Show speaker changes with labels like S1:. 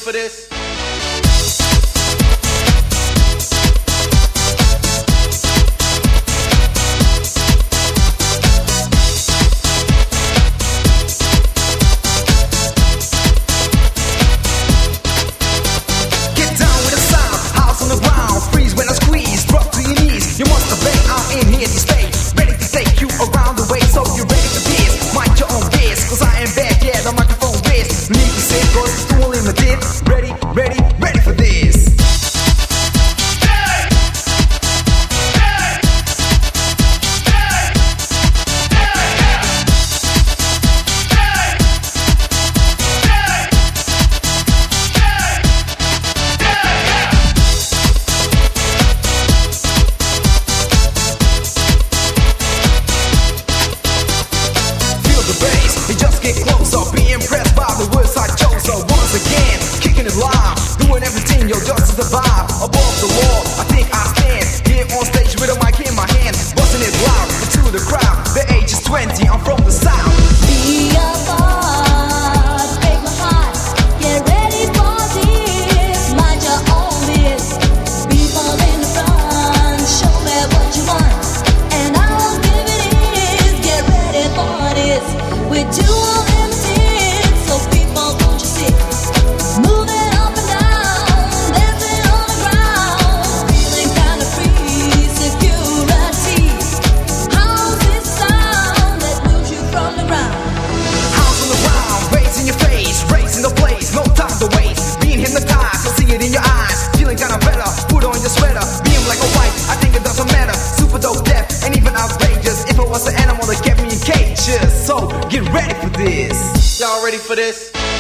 S1: for this?
S2: You must have been out in here to stay, ready to take you around the way. So you're ready for this, mind your own pace, cause I am back, yeah, the microphone raised. Need to say, cause it's too limited. Ready, ready, ready for this. You just get closer, be impressed by the words I chose. So once again, kicking it live, doing everything, yo, just to survive. Above the law, I think I stand here on stage with a mic in my hand, busting it loud to the crowd. The age is 20, I'm from the south.
S3: Be a boss, break my heart. Get ready for this, mind your own biz. People in the front, show me what you want, and I'll give it is. Get ready for this. We're too limited, so people don't you see? Moving up and down, dancing on the ground, feeling kind of free, security. How's this sound that moves you from the ground?
S2: House on the ground, raising your face, raising the place, no time to waste. Being hypnotized, I see it in your eyes, feeling kinda better. Put on your sweater, being like a white, I think it doesn't matter. Super dope, deaf, and even outrageous. If I was an animal that kept me in cages, so get ready for this.
S1: Y'all ready for this?